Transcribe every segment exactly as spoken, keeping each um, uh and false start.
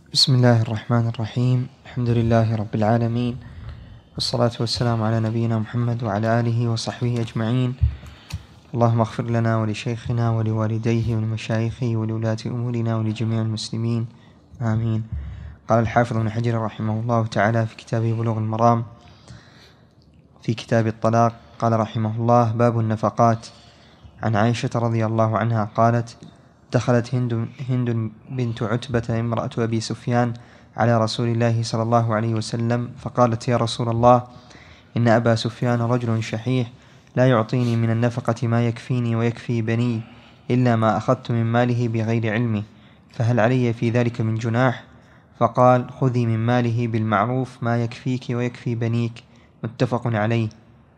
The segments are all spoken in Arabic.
بسم الله الرحمن الرحيم. الحمد لله رب العالمين، والصلاة والسلام على نبينا محمد وعلى آله وصحبه أجمعين. اللهم اغفر لنا ولشيخنا ولوالديه ولمشايخه ولولاة أمورنا ولجميع المسلمين، آمين. قال الحافظ ابن حجر رحمه الله تعالى في كتابه بلوغ المرام في كتاب الطلاق، قال رحمه الله: باب النفقات. عن عائشة رضي الله عنها قالت: دخلت هند, هند بنت عتبة امرأة أبي سفيان على رسول الله صلى الله عليه وسلم فقالت: يا رسول الله، إن أبا سفيان رجل شحيح لا يعطيني من النفقة ما يكفيني ويكفي بني إلا ما أخذت من ماله بغير علمه، فهل علي في ذلك من جناح؟ فقال: خذي من ماله بالمعروف ما يكفيك ويكفي بنيك، متفق عليه.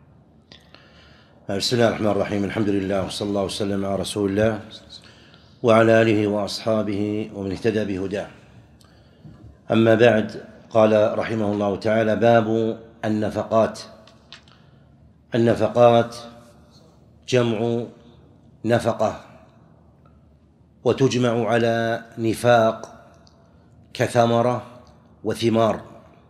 بسم الله الرحمن الرحيم. الحمد لله وصلى الله وسلم على رسول الله وعلى آله وأصحابه ومن اهتدى بهداه. أما بعد، قال رحمه الله تعالى: باب النفقات. النفقات جمع نفقة، وتجمع على نفاق كثمرة وثمار.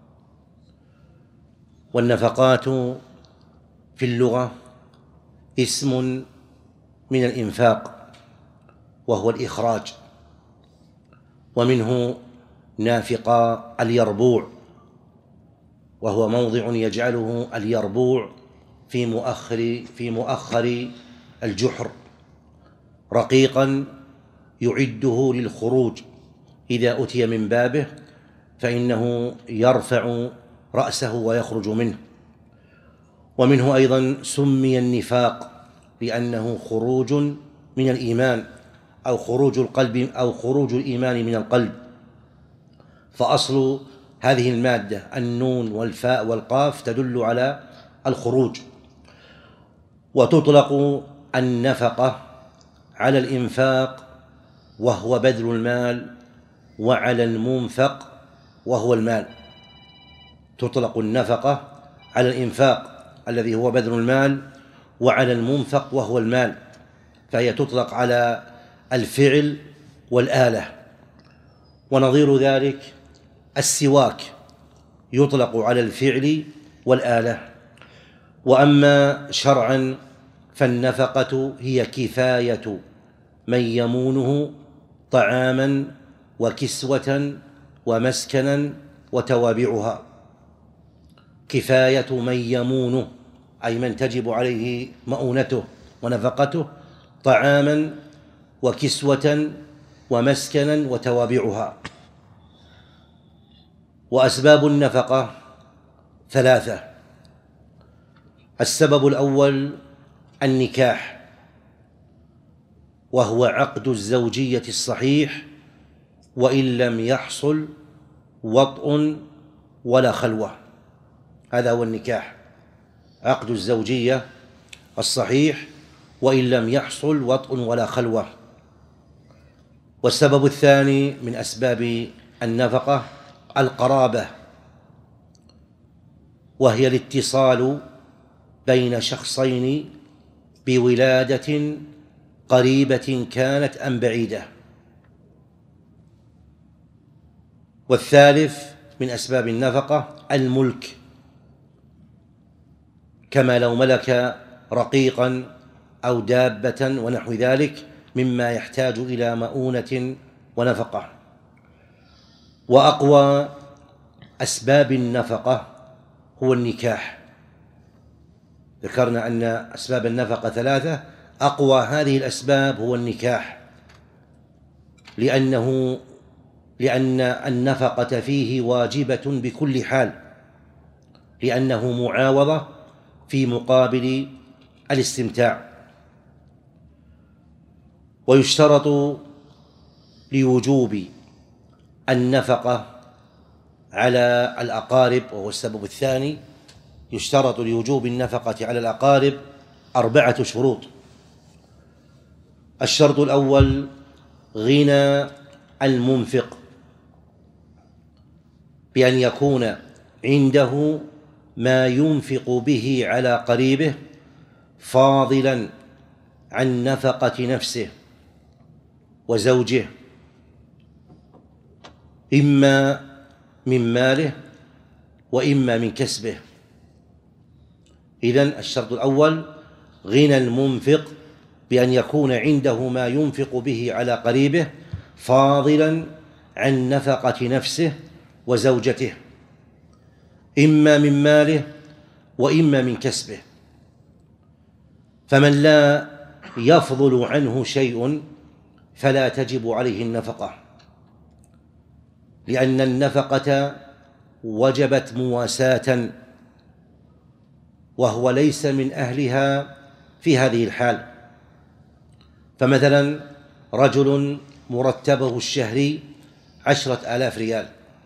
والنفقات في اللغة اسم من الإنفاق، وهو الإخراج، ومنه نافق اليربوع، وهو موضع يجعله اليربوع في مؤخر في مؤخر الجحر رقيقا يعده للخروج. إذا أتي من بابه فإنه يرفع رأسه ويخرج منه. ومنه أيضا سمي النفاق لأنه خروج من الإيمان، أو خروج القلب أو خروج الإيمان من القلب. فأصل هذه المادة النون والفاء والقاف تدل على الخروج. وتطلق النفقة على الإنفاق وهو بذل المال، وعلى المنفق وهو المال. تطلق النفقة على الإنفاق الذي هو بذل المال، وعلى المنفق وهو المال، فهي تطلق على الفعل والآلة. ونظير ذلك السواك يطلق على الفعل والآلة. وأما شرعا فالنفقة هي كفاية من يمونه طعاما وكسوة ومسكنا وتوابعها. كفاية من يمونه أي من تجب عليه مؤونته ونفقته، طعاما وكسوة ومسكنا وتوابعها. وأسباب النفقة ثلاثة. السبب الأول النكاح، وهو عقد الزوجية الصحيح وإن لم يحصل وطء ولا خلوة. هذا هو النكاح، عقد الزوجية الصحيح وإن لم يحصل وطء ولا خلوة. والسبب الثاني من أسباب النفقة القرابة، وهي الاتصال بين شخصين بولادة قريبة كانت أم بعيدة. والثالث من أسباب النفقة الملك، كما لو ملك رقيقا أو دابة ونحو ذلك مما يحتاج إلى مؤونة ونفقة. وأقوى أسباب النفقة هو النكاح. ذكرنا أن أسباب النفقة ثلاثة، أقوى هذه الأسباب هو النكاح، لأنه لأن النفقة فيه واجبة بكل حال، لأنه معاوضة في مقابل الاستمتاع. ويشترط لوجوب النفقة على الأقارب، وهو السبب الثاني، يشترط لوجوب النفقة على الأقارب أربعة شروط. الشرط الأول غنى المنفق، بأن يكون عنده ما ينفق به على قريبه فاضلا عن نفقة نفسه وزوجه، إما من ماله وإما من كسبه. إذن الشرط الأول غنى المنفق بأن يكون عنده ما ينفق به على قريبه فاضلا عن نفقة نفسه وزوجته، إما من ماله وإما من كسبه. فمن لا يفضل عنه شيء فلا تجب عليه النفقة، لأن النفقة وجبت مواساة وهو ليس من أهلها في هذه الحال. فمثلا رجل مرتبه الشهري عشرة آلاف ريال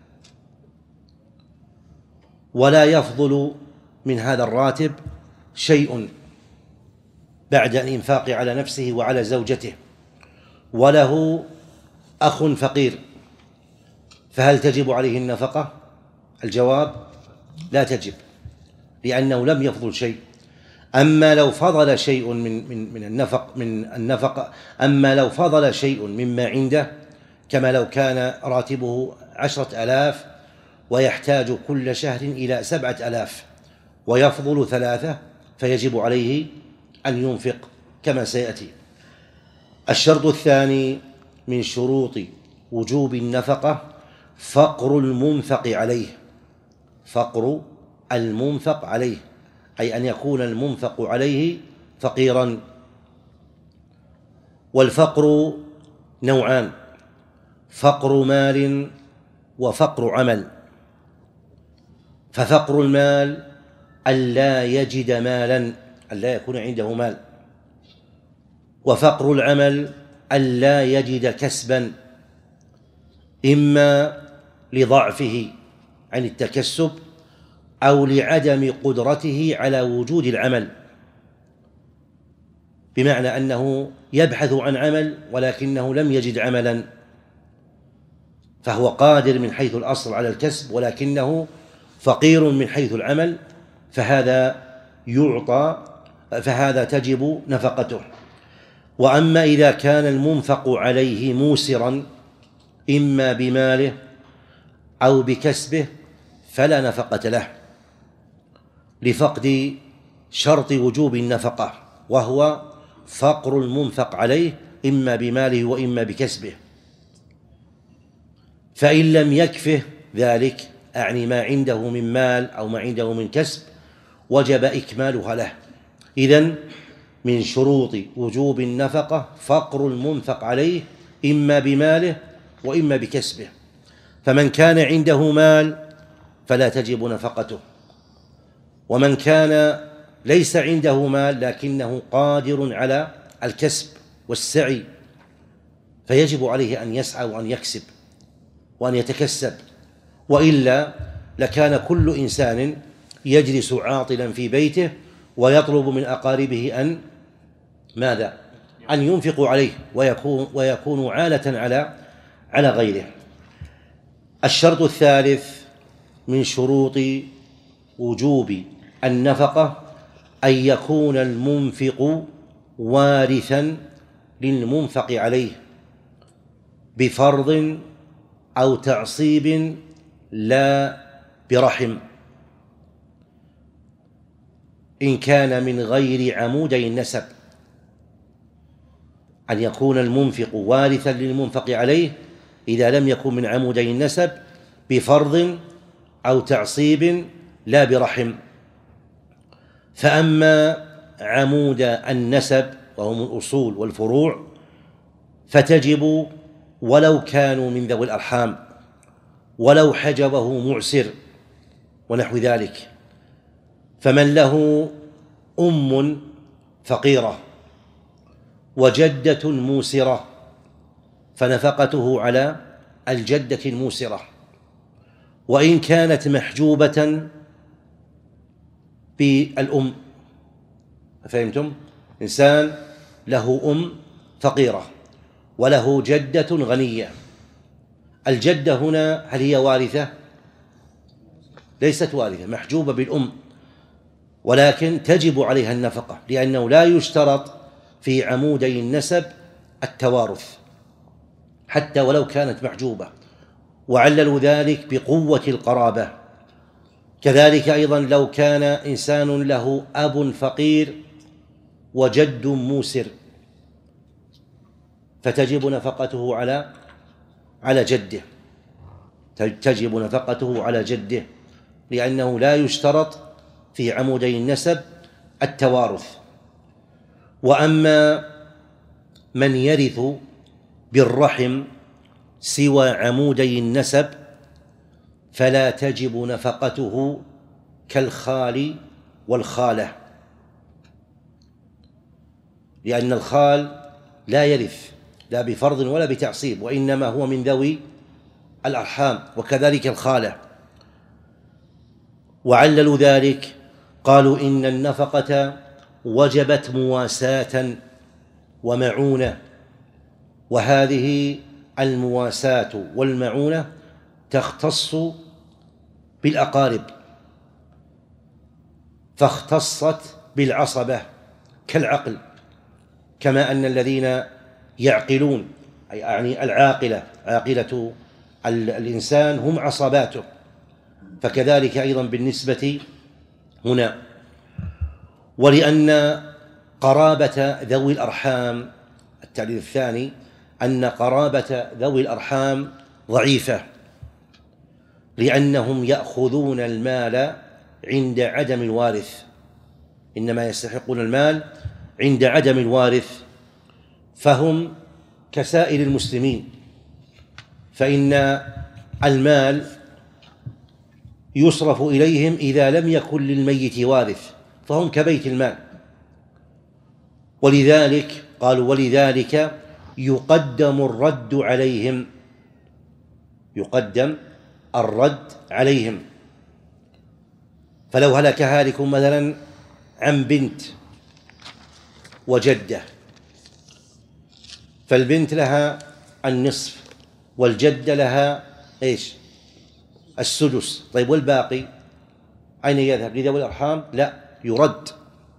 ولا يفضل من هذا الراتب شيء بعد الإنفاق على نفسه وعلى زوجته، وله أخ فقير، فهل تجب عليه النفقة؟ الجواب لا تجب، لأنه لم يفضل شيء. أما لو فضل شيء من من من النفق من النفقة أما لو فضل شيء مما عنده، كما لو كان راتبه عشرة آلاف ويحتاج كل شهر إلى سبعة آلاف ويفضل ثلاثة، فيجب عليه أن ينفق كما سيأتي. الشرط الثاني من شروط وجوب النفقة فقر المنفق عليه، فقر المنفق عليه، أي أن يكون المنفق عليه فقيرا. والفقر نوعان: فقر مال وفقر عمل. ففقر المال ألا يجد مالا، ألا يكون عنده مال، وفقر العمل ألا يجد كسبا، إما لضعفه عن التكسب أو لعدم قدرته على وجود العمل، بمعنى أنه يبحث عن عمل ولكنه لم يجد عملا، فهو قادر من حيث الأصل على الكسب ولكنه فقير من حيث العمل، فهذا يعطى فهذا تجب نفقته. وأما إذا كان المنفق عليه موسرا إما بماله أو بكسبه فلا نفقة له، لفقد شرط وجوب النفقة، وهو فقر المنفق عليه إما بماله وإما بكسبه. فإن لم يكفه ذلك، أعني ما عنده من مال أو ما عنده من كسب، وجب إكمالها له. إذن من شروط وجوب النفقة فقر المنفق عليه إما بماله وإما بكسبه. فمن كان عنده مال فلا تجب نفقته، ومن كان ليس عنده مال لكنه قادر على الكسب والسعي فيجب عليه أن يسعى وأن يكسب وأن يتكسب، وإلا لكان كل إنسان يجلس عاطلا في بيته ويطلب من أقاربه أن ماذا؟ أن ينفقوا عليه ويكون ويكون عالة على على غيره. الشرط الثالث من شروط وجوب النفقة أن يكون المنفق وارثا للمنفق عليه بفرض أو تعصيب لا برحم، إن كان من غير عمودي النسب. أن يكون المنفق وارثا للمنفق عليه إذا لم يكن من عمودي النسب بفرض أو تعصيب لا برحم. فأما عمود النسب وهم الأصول والفروع فتجب ولو كانوا من ذوي الأرحام، ولو حجبه معسر ونحو ذلك. فمن له أم فقيرة وجدة موسرة فنفقته على الجدة الموسرة، وإن كانت محجوبة بالأم. فهمتم؟ إنسان له أم فقيرة وله جدة غنية، الجدة هنا هل هي وارثة؟ ليست وارثة، محجوبة بالأم، ولكن تجب عليها النفقة، لأنه لا يشترط في عمودي النسب التوارث حتى ولو كانت محجوبة، وعللوا ذلك بقوة القرابة. كذلك أيضا لو كان إنسان له أب فقير وجد موسر فتجب نفقته على على جده، تجب نفقته على جده، لأنه لا يشترط في عمودي النسب التوارث. وأما من يرث بالرحم سوى عمودي النسب فلا تجب نفقته كالخال والخالة، لأن الخال لا يرث لا بفرض ولا بتعصيب، وإنما هو من ذوي الأرحام، وكذلك الخالة. وعللوا ذلك قالوا إن النفقة وجبت مواساة ومعونة، وهذه المواساة والمعونة تختص بالأقارب، فاختصت بالعصبة كالعقل، كما أن الذين يعقلون أي يعني العاقلة عاقلة الإنسان هم عصباته، فكذلك أيضا بالنسبة هنا. ولأن قرابة ذوي الأرحام، التعليل الثاني أن قرابة ذوي الأرحام ضعيفة، لأنهم يأخذون المال عند عدم الوارث، إنما يستحقون المال عند عدم الوارث، فهم كسائر المسلمين، فإن المال يصرف إليهم إذا لم يكن للميت وارث، فهم كبيت المال. ولذلك قالوا ولذلك يقدم الرد عليهم، يقدم الرد عليهم. فلو هلك هالك مثلا عن بنت وجدة، فالبنت لها النصف والجدة لها ايش؟ السدس. طيب والباقي أين يذهب؟ لذوي الأرحام؟ لا، يرد،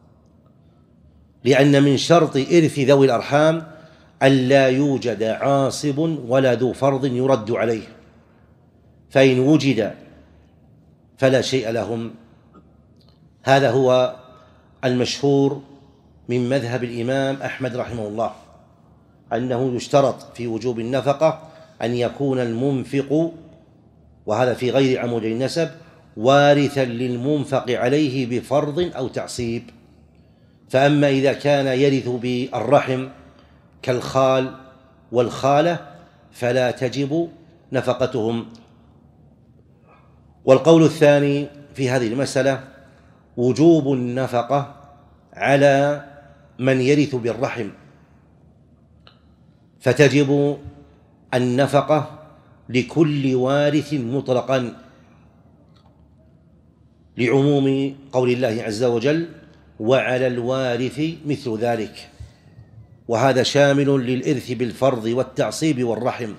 لأن من شرط إرث ذوي الأرحام ألا يوجد عاصب ولا ذو فرض يرد عليه، فإن وجد فلا شيء لهم. هذا هو المشهور من مذهب الإمام أحمد رحمه الله، أنه يشترط في وجوب النفقة أن يكون المنفق، وهذا في غير عمودي النسب، وارثا للمنفق عليه بفرض أو تعصيب. فأما إذا كان يرث بالرحم كالخال والخالة فلا تجب نفقتهم. والقول الثاني في هذه المسألة وجوب النفقة على من يرث بالرحم، فتجب النفقة لكل وارث مطلقا، لعموم قول الله عز وجل وعلى الوارث مثل ذلك، وهذا شامل للإرث بالفرض والتعصيب والرحم.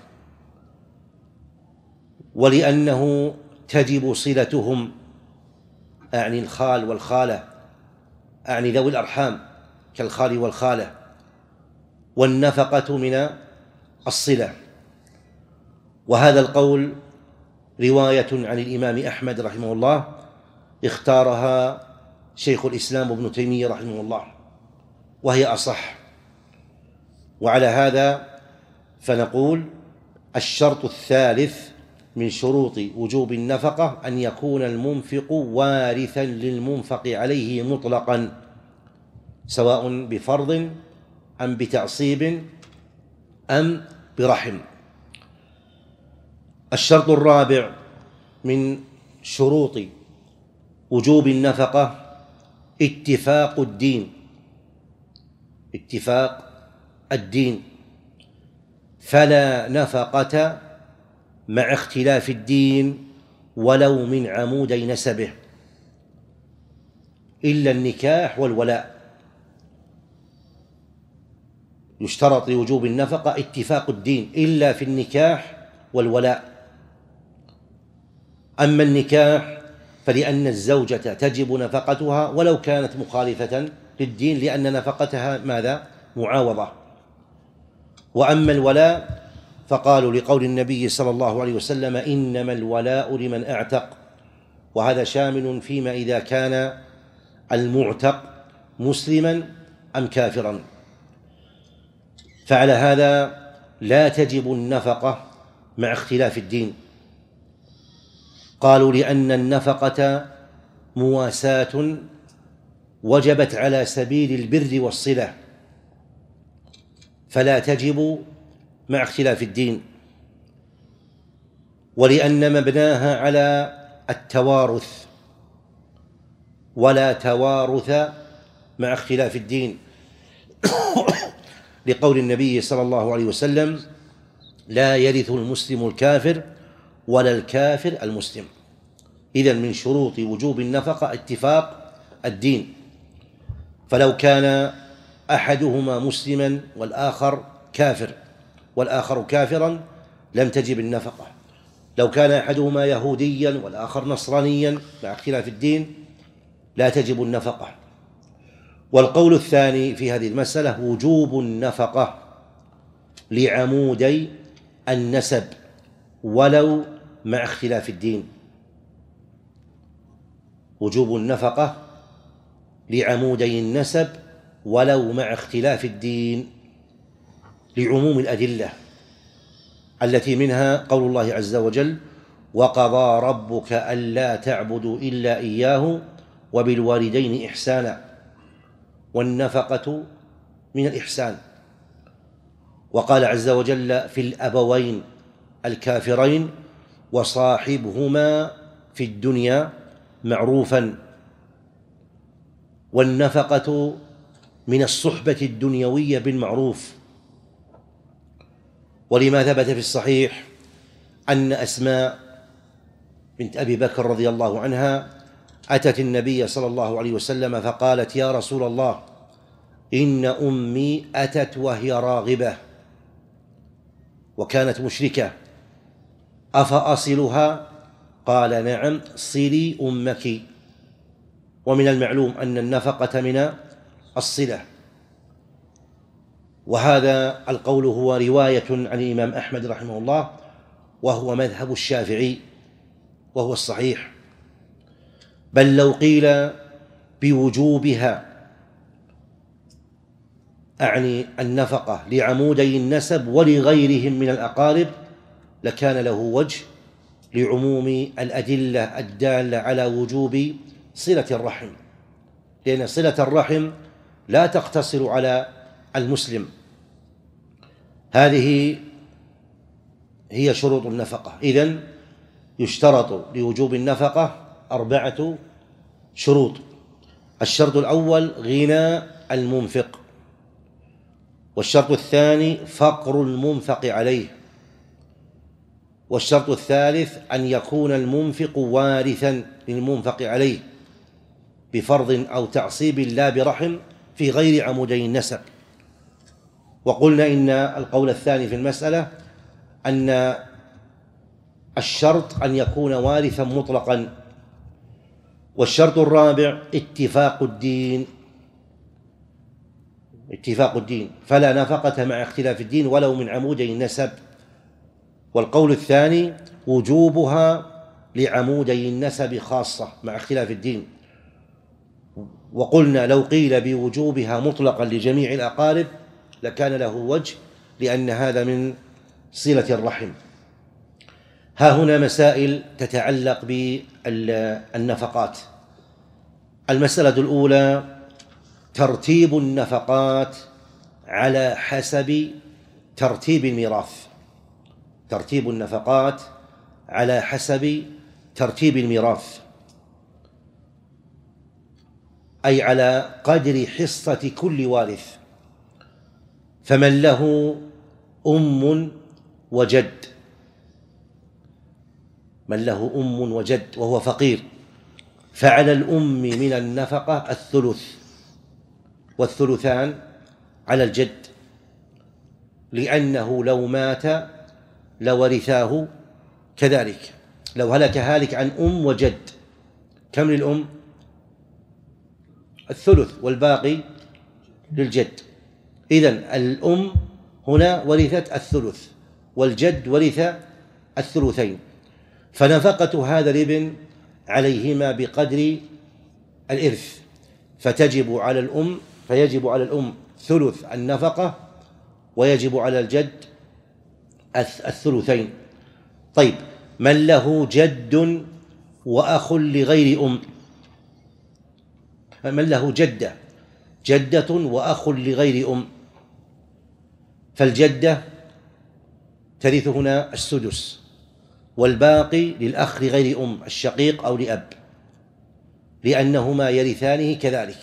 ولأنه تجب صلتهم، أعني الخال والخالة، أعني ذوي الأرحام كالخال والخالة، والنفقة من الصلة. وهذا القول رواية عن الإمام أحمد رحمه الله اختارها شيخ الإسلام ابن تيمية رحمه الله، وهي أصح. وعلى هذا فنقول الشرط الثالث من شروط وجوب النفقة أن يكون المنفق وارثا للمنفق عليه مطلقا، سواء بفرض أم بتعصيب أم برحم. الشرط الرابع من شروط وجوب النفقة اتفاق الدين، اتفاق الدين، فلا نفقة مع اختلاف الدين ولو من عمودي نسبه إلا النكاح والولاء. يشترط لوجوب النفقة اتفاق الدين إلا في النكاح والولاء. أما النكاح فلأن الزوجة تجب نفقتها ولو كانت مخالفة للدين، لأن نفقتها ماذا؟ معاوضة. وأما الولاء فقالوا لقول النبي صلى الله عليه وسلم: إنما الولاء لمن أعتق، وهذا شامل فيما إذا كان المعتق مسلما أم كافرا. فعلى هذا لا تجب النفقة مع اختلاف الدين. قالوا لأن النفقة مواساة وجبت على سبيل البر والصلة، فلا تجب مع اختلاف الدين، ولأن مبناها على التوارث، ولا توارث مع اختلاف الدين، لقول النبي صلى الله عليه وسلم: لا يرث المسلم الكافر ولا الكافر المسلم. إذن من شروط وجوب النفقة اتفاق الدين، فلو كان أحدهما مسلما والآخر كافر والآخر كافرا لم تجب النفقة. لو كان أحدهما يهوديا والآخر نصرانيا مع اختلاف الدين لا تجب النفقة. والقول الثاني في هذه المسألة وجوب النفقة لعمودي النسب ولو مع اختلاف الدين. وجوب النفقة لعمودي النسب ولو مع اختلاف الدين، لعموم الأدلة التي منها قول الله عز وجل: وقضى ربك ألا تعبدوا إلا إياه وبالوالدين إحسانا. والنفقة من الإحسان. وقال عز وجل في الأبوين الكافرين: وصاحبهما في الدنيا معروفا. والنفقة من الصحبة الدنيوية بالمعروف. ولما ثبت في الصحيح أن أسماء بنت أبي بكر رضي الله عنها أتت النبي صلى الله عليه وسلم فقالت: يا رسول الله، إن أمي أتت وهي راغبة وكانت مشركة، أفأصلها؟ قال: نعم، صلي أمك. ومن المعلوم أن النفقة من الصلة. وهذا القول هو رواية عن الإمام أحمد رحمه الله، وهو مذهب الشافعي، وهو الصحيح. بل لو قيل بوجوبها، أعني النفقة لعمودي النسب ولغيرهم من الأقارب، لكان له وجه لعموم الأدلة الدالة على وجوب صلة الرحم، لأن صلة الرحم لا تقتصر على المسلم. هذه هي شروط النفقة. إذن يشترط لوجوب النفقة أربعة شروط. الشرط الأول غنى المنفق، والشرط الثاني فقر المنفق عليه، والشرط الثالث أن يكون المنفق وارثا للمنفق عليه بفرض أو تعصيب لا برحم في غير عمودي النسب. وقلنا إن القول الثاني في المسألة أن الشرط أن يكون وارثا مطلقا. والشرط الرابع اتفاق الدين، اتفاق الدين، فلا نفقة مع اختلاف الدين ولو من عمودي النسب. والقول الثاني وجوبها لعمودي النسب خاصة مع اختلاف الدين. وقلنا لو قيل بوجوبها مطلقا لجميع الأقارب لكان له وجه، لأن هذا من صلة الرحم. ها هنا مسائل تتعلق بالنفقات. المسألة الأولى ترتيب النفقات على حسب ترتيب الميراث. ترتيب النفقات على حسب ترتيب الميراث، أي على قدر حصة كل وارث. فمن له أم وجد، من له أم وجد وهو فقير، فعلى الأم من النفقة الثلث، والثلثان على الجد، لأنه لو مات لورثاه كذلك. لو هلك هالك عن أم وجد، كم للأم؟ الثلث، والباقي للجد. إذن الأم هنا ورثت الثلث، والجد ورث الثلثين، فنفقة هذا الابن عليهما بقدر الإرث، فتجب على الأم فيجب على الأم ثلث النفقة، ويجب على الجد الثلثين. طيب، من له جد وأخ لغير أم، من له جدة جدة وأخ لغير أم، فالجدة ترث هنا السدس، والباقي للأخ لغير أم الشقيق أو لأب، لأنهما يرثانه كذلك،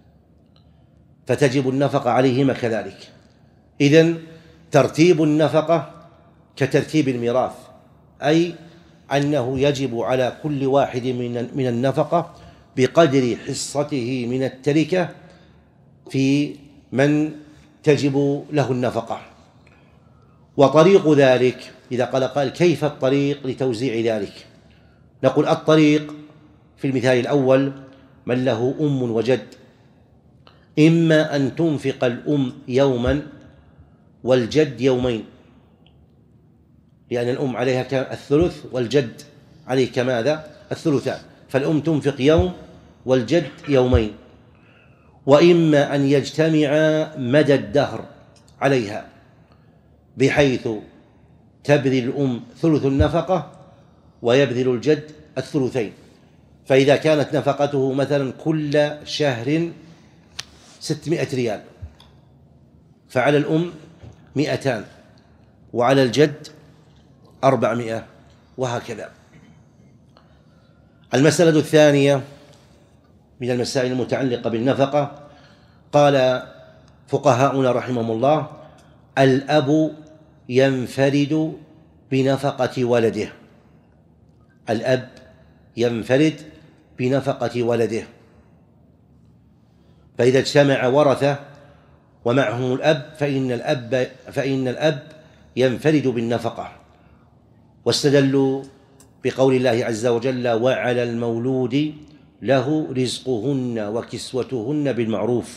فتجب النفقة عليهما كذلك. إذن ترتيب النفقة كترتيب الميراث، أي أنه يجب على كل واحد من النفقة بقدر حصته من التركة في من تجب له النفقة. وطريق ذلك، إذا قال قال كيف الطريق لتوزيع ذلك، نقول الطريق في المثال الأول من له أم وجد، إما أن تنفق الأم يوما والجد يومين، لأن الأم عليها الثلث والجد عليه كماذا الثلثان، فالأم تنفق يوم والجد يومين. وإما أن يجتمعا مدى الدهر عليها، بحيث تبذل الأم ثلث النفقة ويبذل الجد الثلثين، فإذا كانت نفقته مثلا كل شهر ستمائة ريال، فعلى الأم مئتان وعلى الجد أربعمائة، وهكذا. المسألة الثانية من المسائل المتعلقة بالنفقة، قال فقهاؤنا رحمهم الله: الأب ينفرد بنفقة ولده، الأب ينفرد بنفقة ولده، فإذا اجتمع ورثة ومعهم الأب فإن الأب فإن الأب ينفرد بالنفقة. واستدلوا بقول الله عز وجل: وعلى المولود له رزقهن وكسوتهن بالمعروف.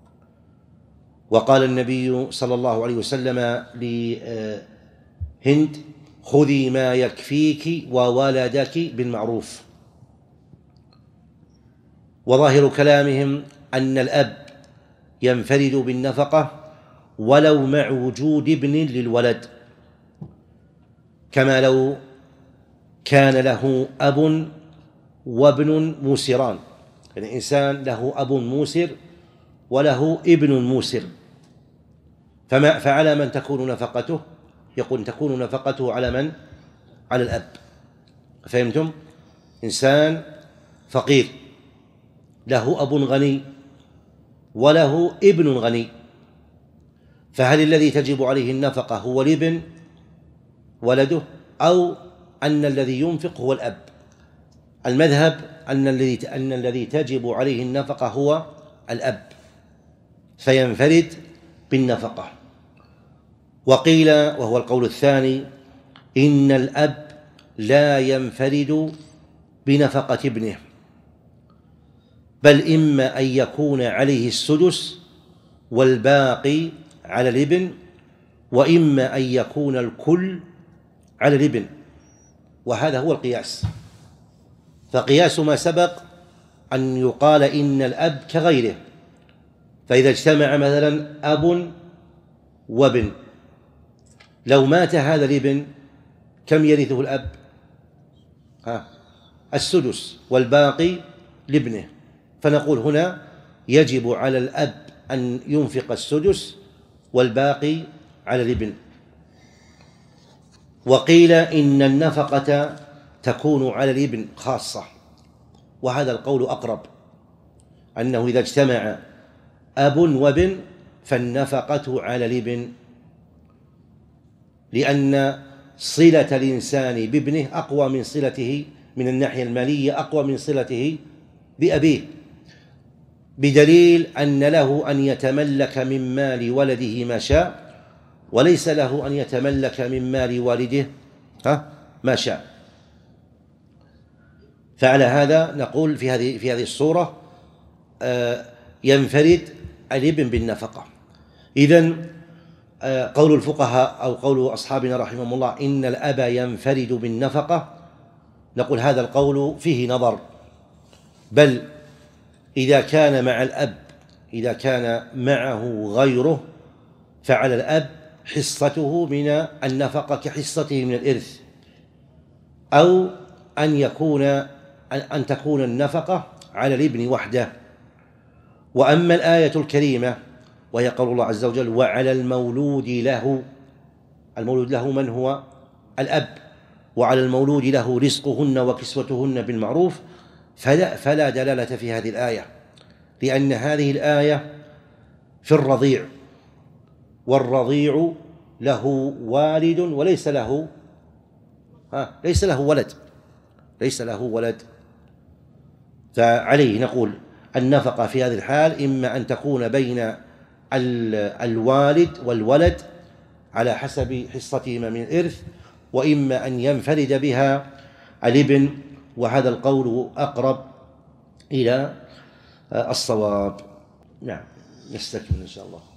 وقال النبي صلى الله عليه وسلم لهند: خذي ما يكفيك وولدك بالمعروف. وظاهر كلامهم أن الأب ينفرد بالنفقة ولو مع وجود ابن للولد، كما لو كان له أب وابن موسران، يعني إنسان له أب موسر وله ابن موسر، فما فعلى من تكون نفقته؟ يقول تكون نفقته على من؟ على الأب. فهمتم؟ إنسان فقير له أب غني وله ابن غني، فهل الذي تجب عليه النفقة هو الابن ولده، أو أن الذي ينفق هو الأب؟ المذهب أن الذي أن الذي تجب عليه النفقة هو الأب، فينفرد بالنفقة. وقيل، وهو القول الثاني، إن الأب لا ينفرد بنفقة ابنه، بل إما أن يكون عليه السدس والباقي على الابن، وإما أن يكون الكل على الابن، وهذا هو القياس. فقياس ما سبق أن يقال إن الأب كغيره، فإذا اجتمع مثلا أب وابن، لو مات هذا الابن كم يرثه الأب؟ ها السدس والباقي لابنه، فنقول هنا يجب على الأب أن ينفق السدس والباقي على الابن. وقيل إن النفقة تكون على الابن خاصة، وهذا القول أقرب، أنه إذا اجتمع أب وابن فالنفقة على الابن، لأن صلة الإنسان بابنه أقوى من صلته من الناحية المالية، أقوى من صلته بأبيه، بدليل أن له أن يتملك من مال ولده ما شاء، وليس له أن يتملك من مال والده ها ما شاء. فعلى هذا نقول في هذه في هذه الصورة آه ينفرد الابن بالنفقة. إذن قول الفقهاء أو قول أصحابنا رحمهم الله إن الأب ينفرد بالنفقة، نقول هذا القول فيه نظر، بل إذا كان مع الأب إذا كان معه غيره فعلى الأب حصته من النفقة كحصته من الإرث، أو أن يكون أن تكون النفقة على الابن وحده. وأما الآية الكريمة وهي قول الله عز وجل وعلى المولود له، المولود له من هو؟ الأب، وعلى المولود له رزقهن وكسوتهن بالمعروف، فلا, فلا دلالة في هذه الآية، لأن هذه الآية في الرضيع، والرضيع له والد وليس له ها ليس له ولد ليس له ولد فعليه نقول النفقة في هذه الحال إما أن تكون بين الوالد والولد على حسب حصتهما من الإرث، وإما أن ينفرد بها الابن، وهذا القول أقرب إلى الصواب. نعم، نستكمل إن شاء الله.